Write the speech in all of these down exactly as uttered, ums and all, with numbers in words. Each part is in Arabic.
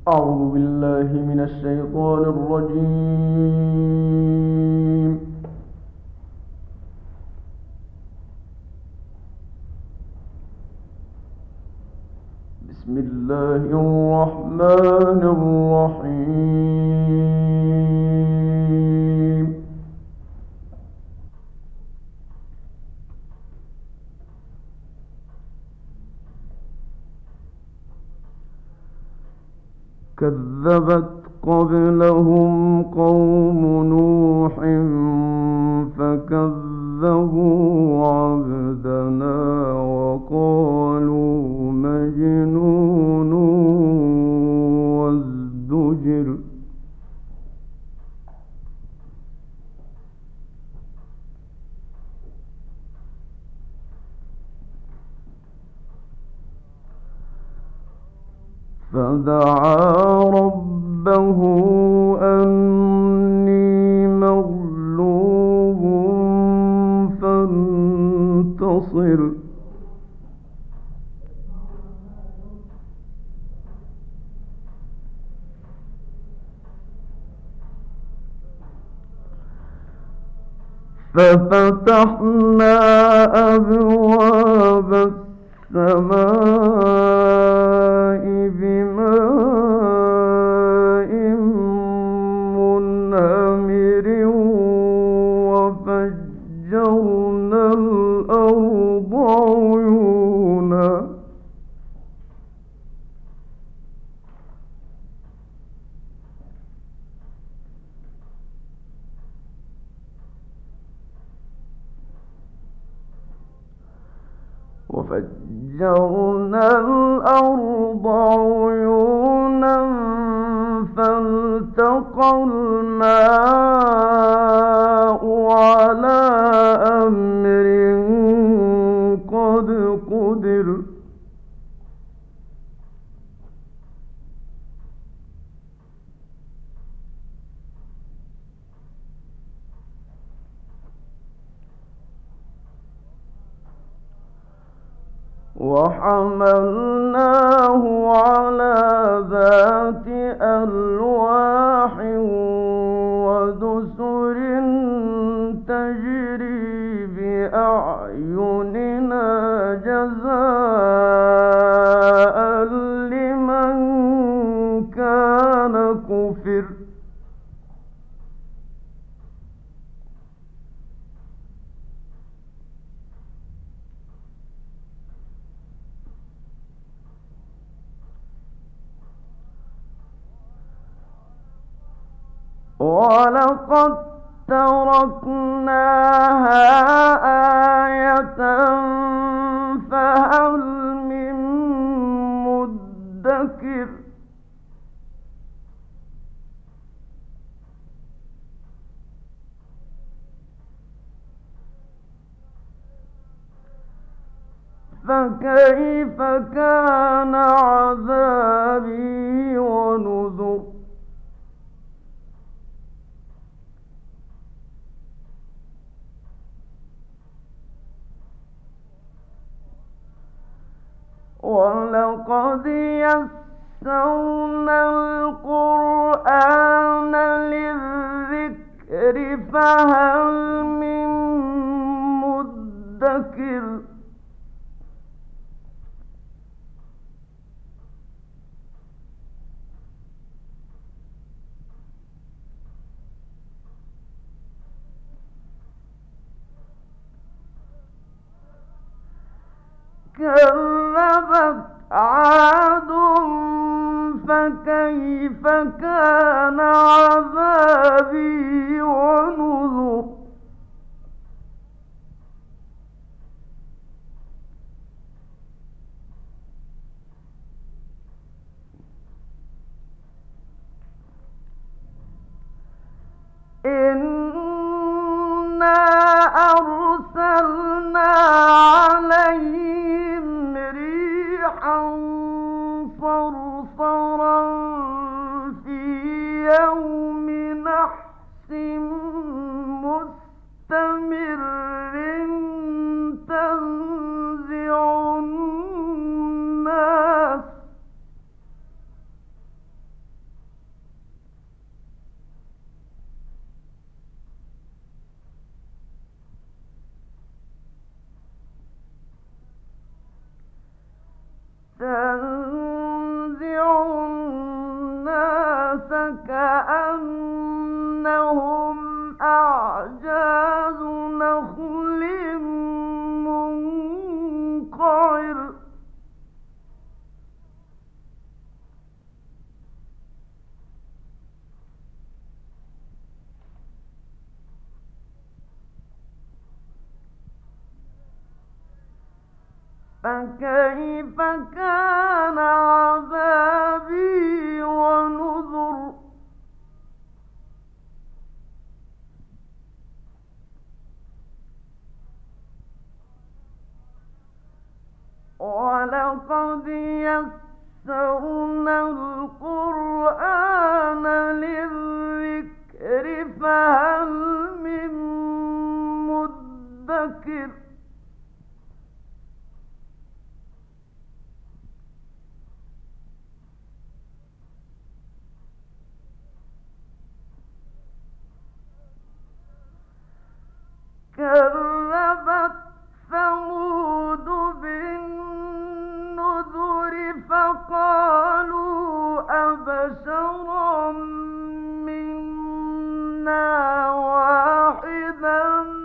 أعوذ بالله من الشيطان الرجيم. بسم الله الرحمن الرحيم. كذبت قبلهم قوم نوح فكذبوا عبدنا وقالوا مجنون وازدجر. فدعا ربه أني مغلوب فانتصر. ففتحنا أبواب السماء بماء منهمر وفجرنا الأرض عيونا. وفجرنا الأرض عيونا فالتقى الماء على أمر قد قدر. وحملناه على ذات ألواح ودسر تجري بأعيننا جزاء لمن كان كفر. ولقد تركناها آية فهل من مدكر. فكيف كان عذابي ونذر. ولقد يسرنا القرآن للذكر فهل من مدكر. كذبت عاد فكيف كان عذابي ونذر. إنا أرسلنا عليهم ريحا صرصرا في يوم نحس مستمر تنزع الناس فكأنهم أعجاز نخل منقعر فكيف كان عذابي ونذر ولقد يسرنا القرآن للذكر فهل من مدكر كذبت ثمود بالنذر فقالوا أبشرا منا واحدا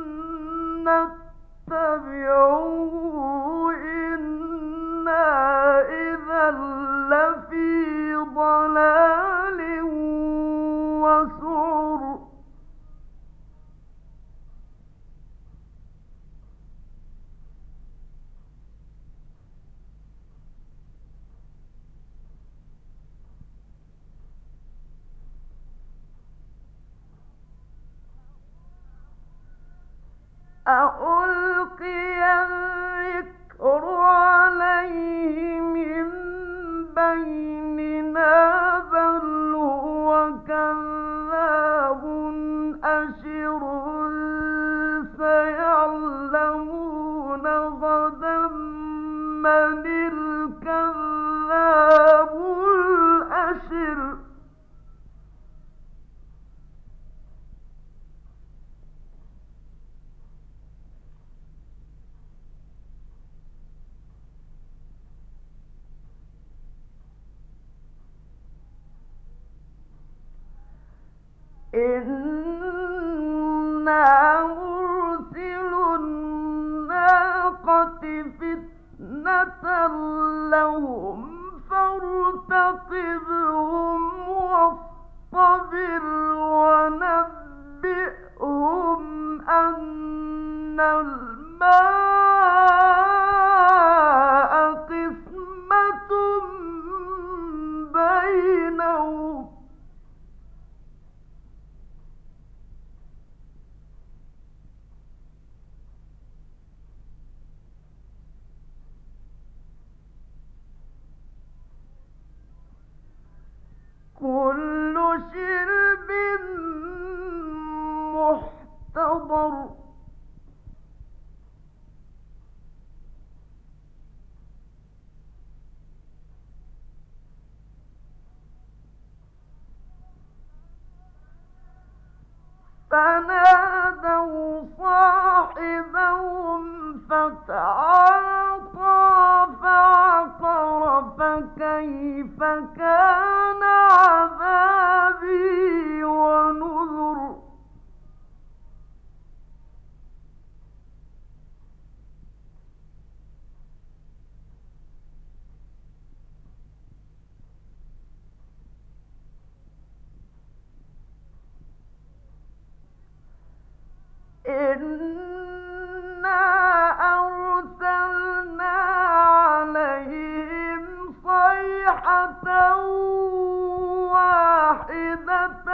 نتبعه إنا إذا لفي ضلال وسعر أألقي الذكر عليه من بيننا بل هو كذاب أشر سيعلمون غدا من الكذاب الأشر إنا مرسل الناقة فتنة لهم فارتقبهم واصطبر ونبئهم أن الماء قسمة بينهم كل شرب محتضر فنادوا صاحبهم فتعاطى فعقر فكيف كان عذابي ونذر إنا أرسلنا عليهم صيحة واحدة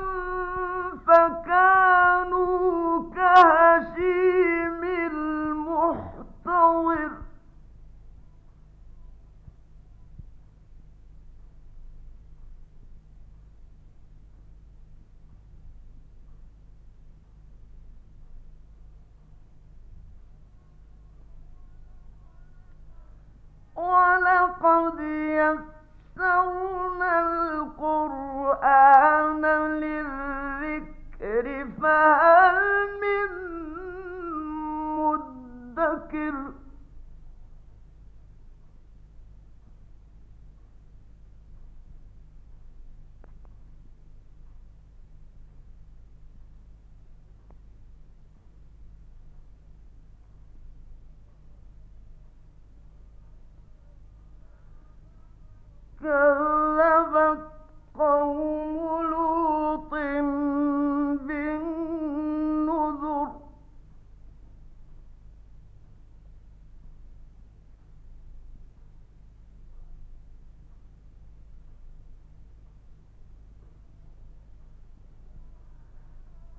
فكانوا كهشيم المحتضر ولقد يسرنا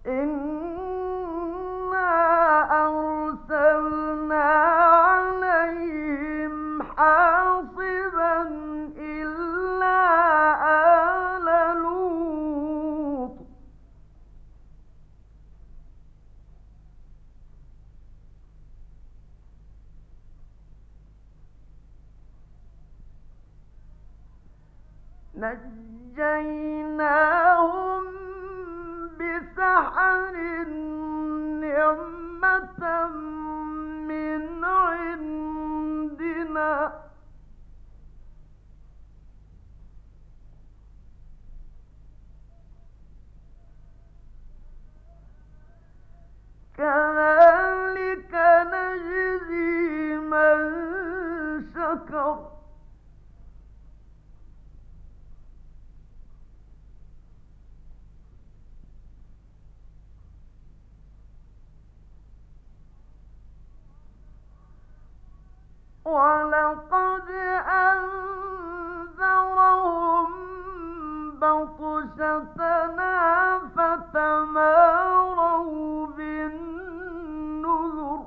إنا أرسلنا عليهم حاصبا إلا آل لوط نجيناهم بسحر نعمة من عندنا كذلك نجزي من شكر ولقد أنذرهم بطشتنا فتماروا بالنذر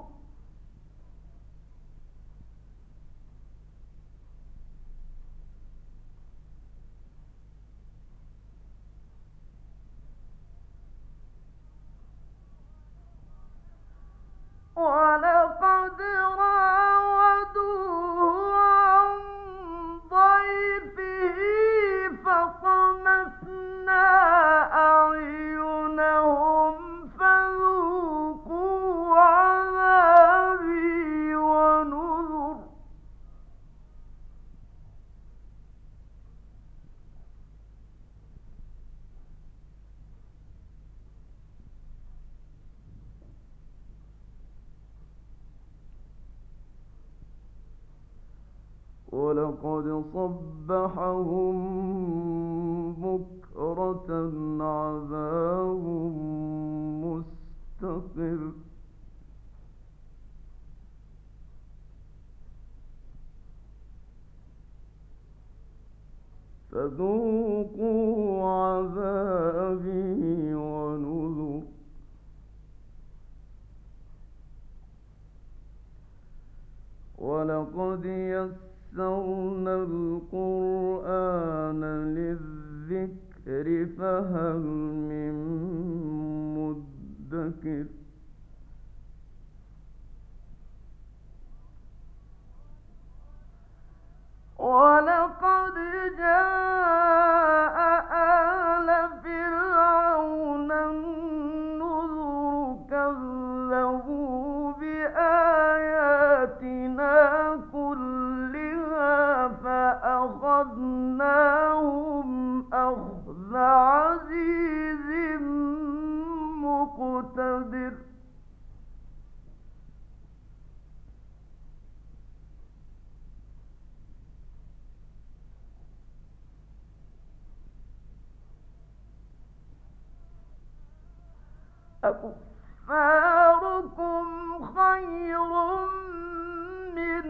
ولقد راودوه عن ضيفه فطمسنا أعينهم فذوقوا عذابي ونذر ولقد صبحهم بكرة عذاب مستقر فذوقوا عذابي ونذر ولقد يسرنا القرآن للذكر فهل من مدكر ولقد جاء آل فرعون النذر كذبوا بآياتنا كلها فأخذناهم أخذ عزيز مقتدر أكفاركم خير من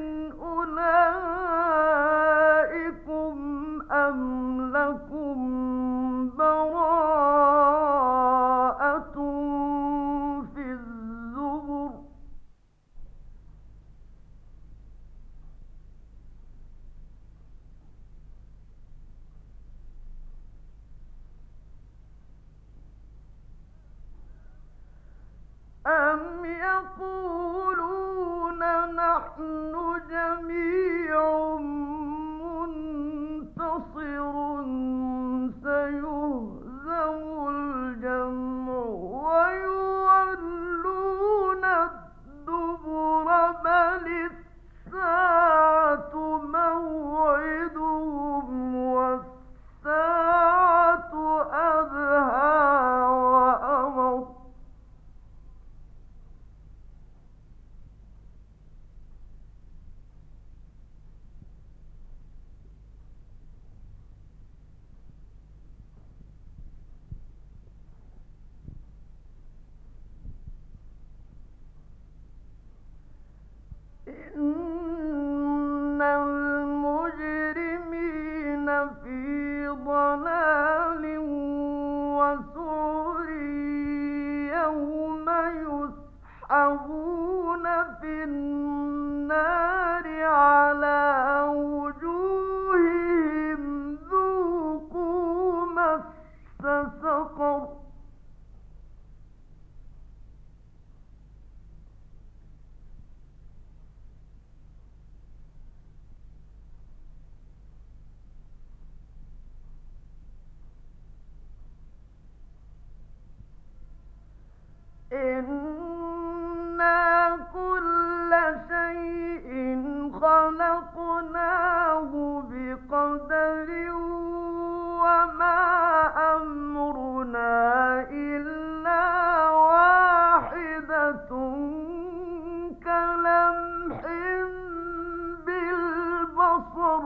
أولئكم أم لكم براءة في الزبر أم يقولون نحن جميع منتصر سيهزم الجمع ويولون الدبر بل الساعة موعدهم والساعة أدهى وأمر إن المجرمين إنا كل شيء خلقناه بقدر وما أمرنا إلا واحدة كلمح بالبصر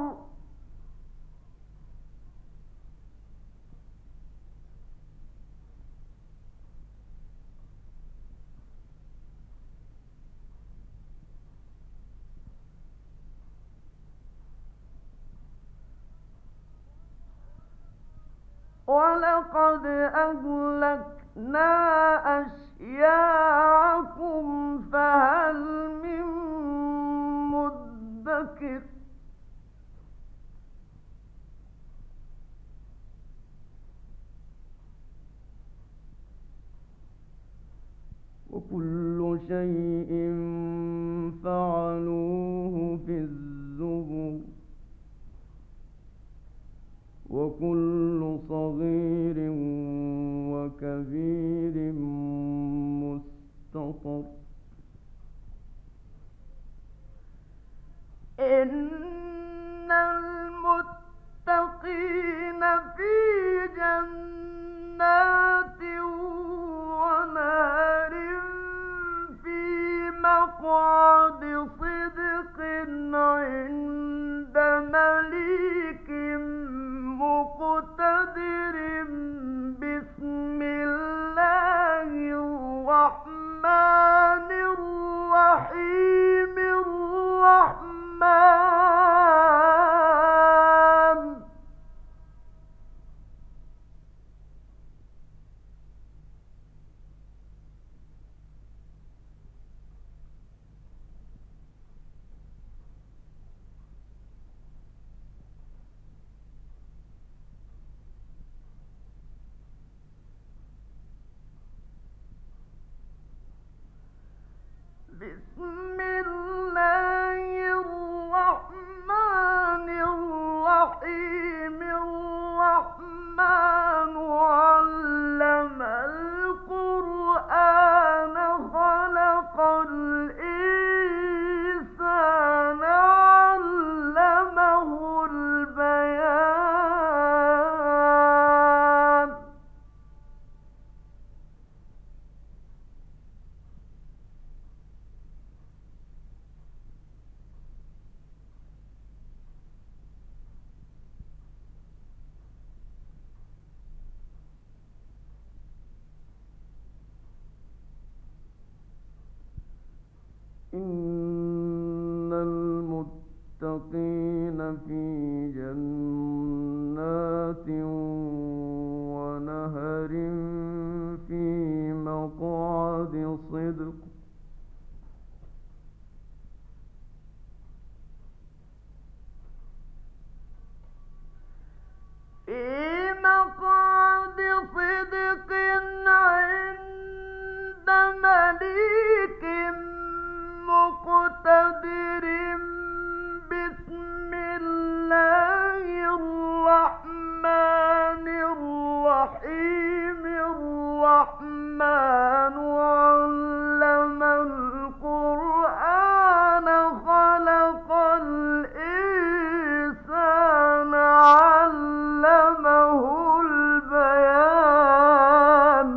ولقد أهلكنا أشياعكم فهل من مدكر وكل شيء فعلوه في الزبر وكل صغير وكبير مستطر إن المتقين في جنات ونهر في مقعد صدق عند مليك مقتدر بسم الله الرحمن الرحيم الرحمن بسم الله الرحمن الرحيم الرحمن علم القرآن خلق الإنسان علمه البيان إن المتقين في جنات ونهر في مقعد صدق في مقعد صدق عند مليك مقتدر بسم الله الرحمن الرحيم الرحمن علم القرآن خلق الإنسان علمه البيان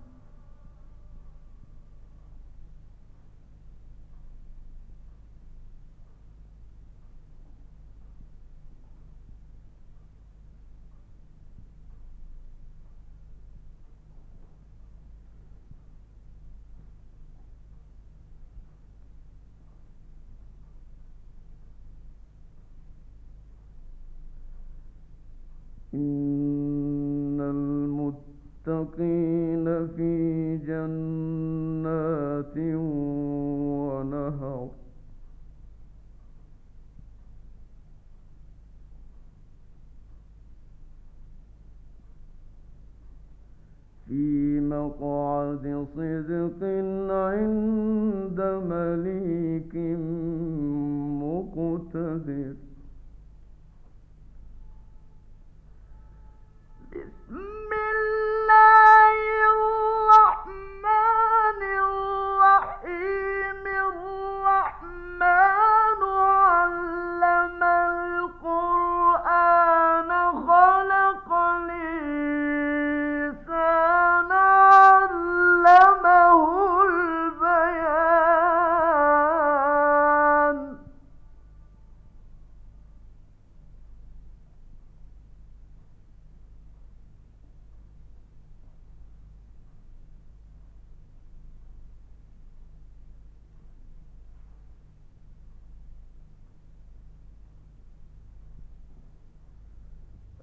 إن المتقين في جنات ونهر في مقعد صدق عند مليك مقتدر بسم الله الرحمن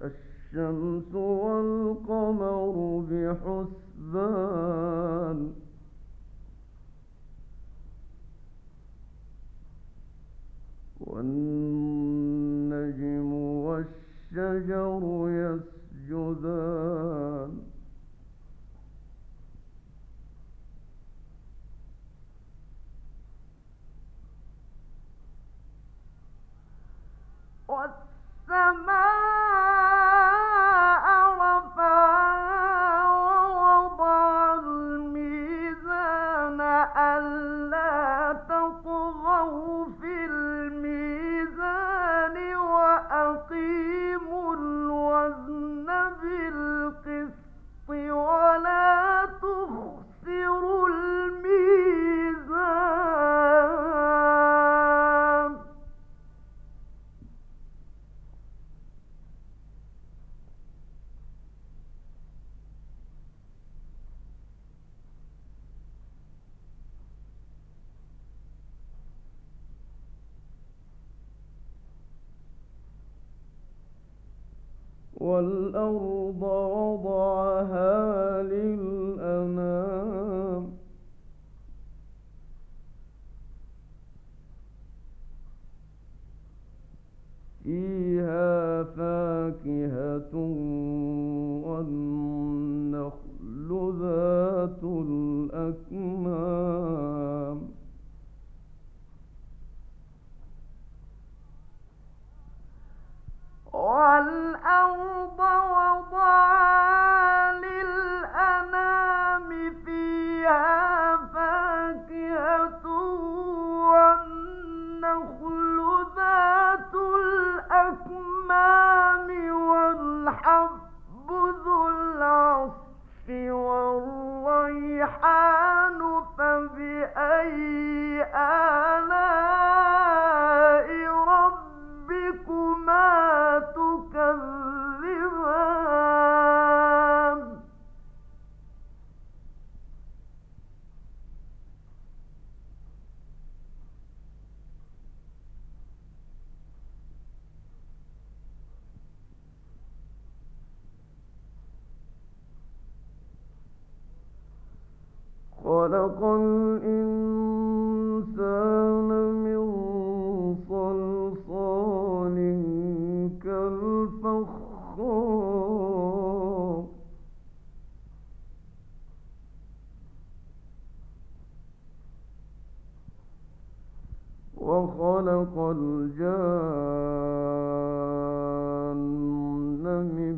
الشمس والقمر بحسبان والنجم والشجر يسجدان والسماء رفعها ووضع الميزان ألا تطغوا في الميزان وأقيموا الوزن بالقسط ولا تخسروا الميزان والأرض وضعها للأنام فيها فاكهة والنخل ذات الأكمام والأرض وضعها للأنام فيها فاكهة والنخل ذات الأكمام والحب ذو العصف والريحان فبأي آلاء ربكما تكذبان خلق الإنسان من صلصال كالفخار وخلق الجان من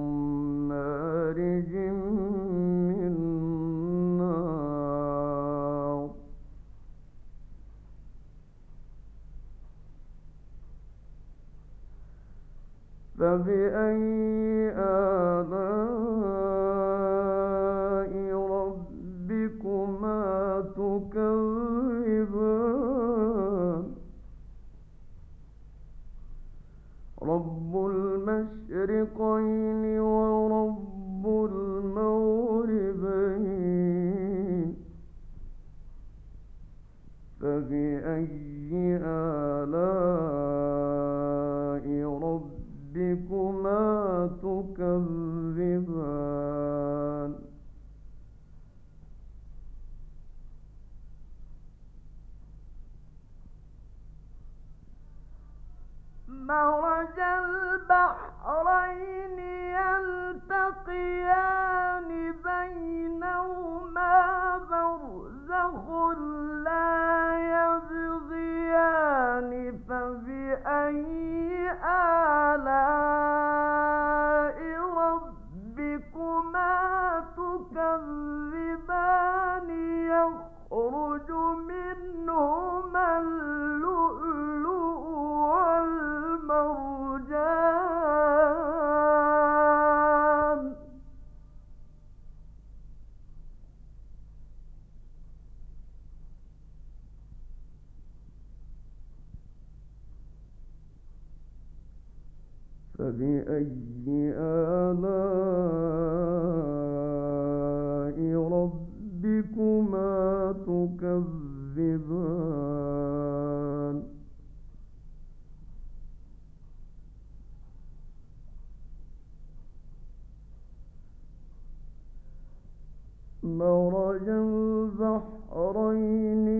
مارج من نار فبأي آلاء ربكما تكذبان رب المشرقين ورب المغربين فبأي آلاء ربكما تكذبان مرج البحرين يلتقيان بينهما برزخ لا يبغيان فبأي آلاء ربكما تكذبان يخرج منهما اللؤلؤ والمرجان فبأي آلاء ربكما تكذبان. مرج البحرين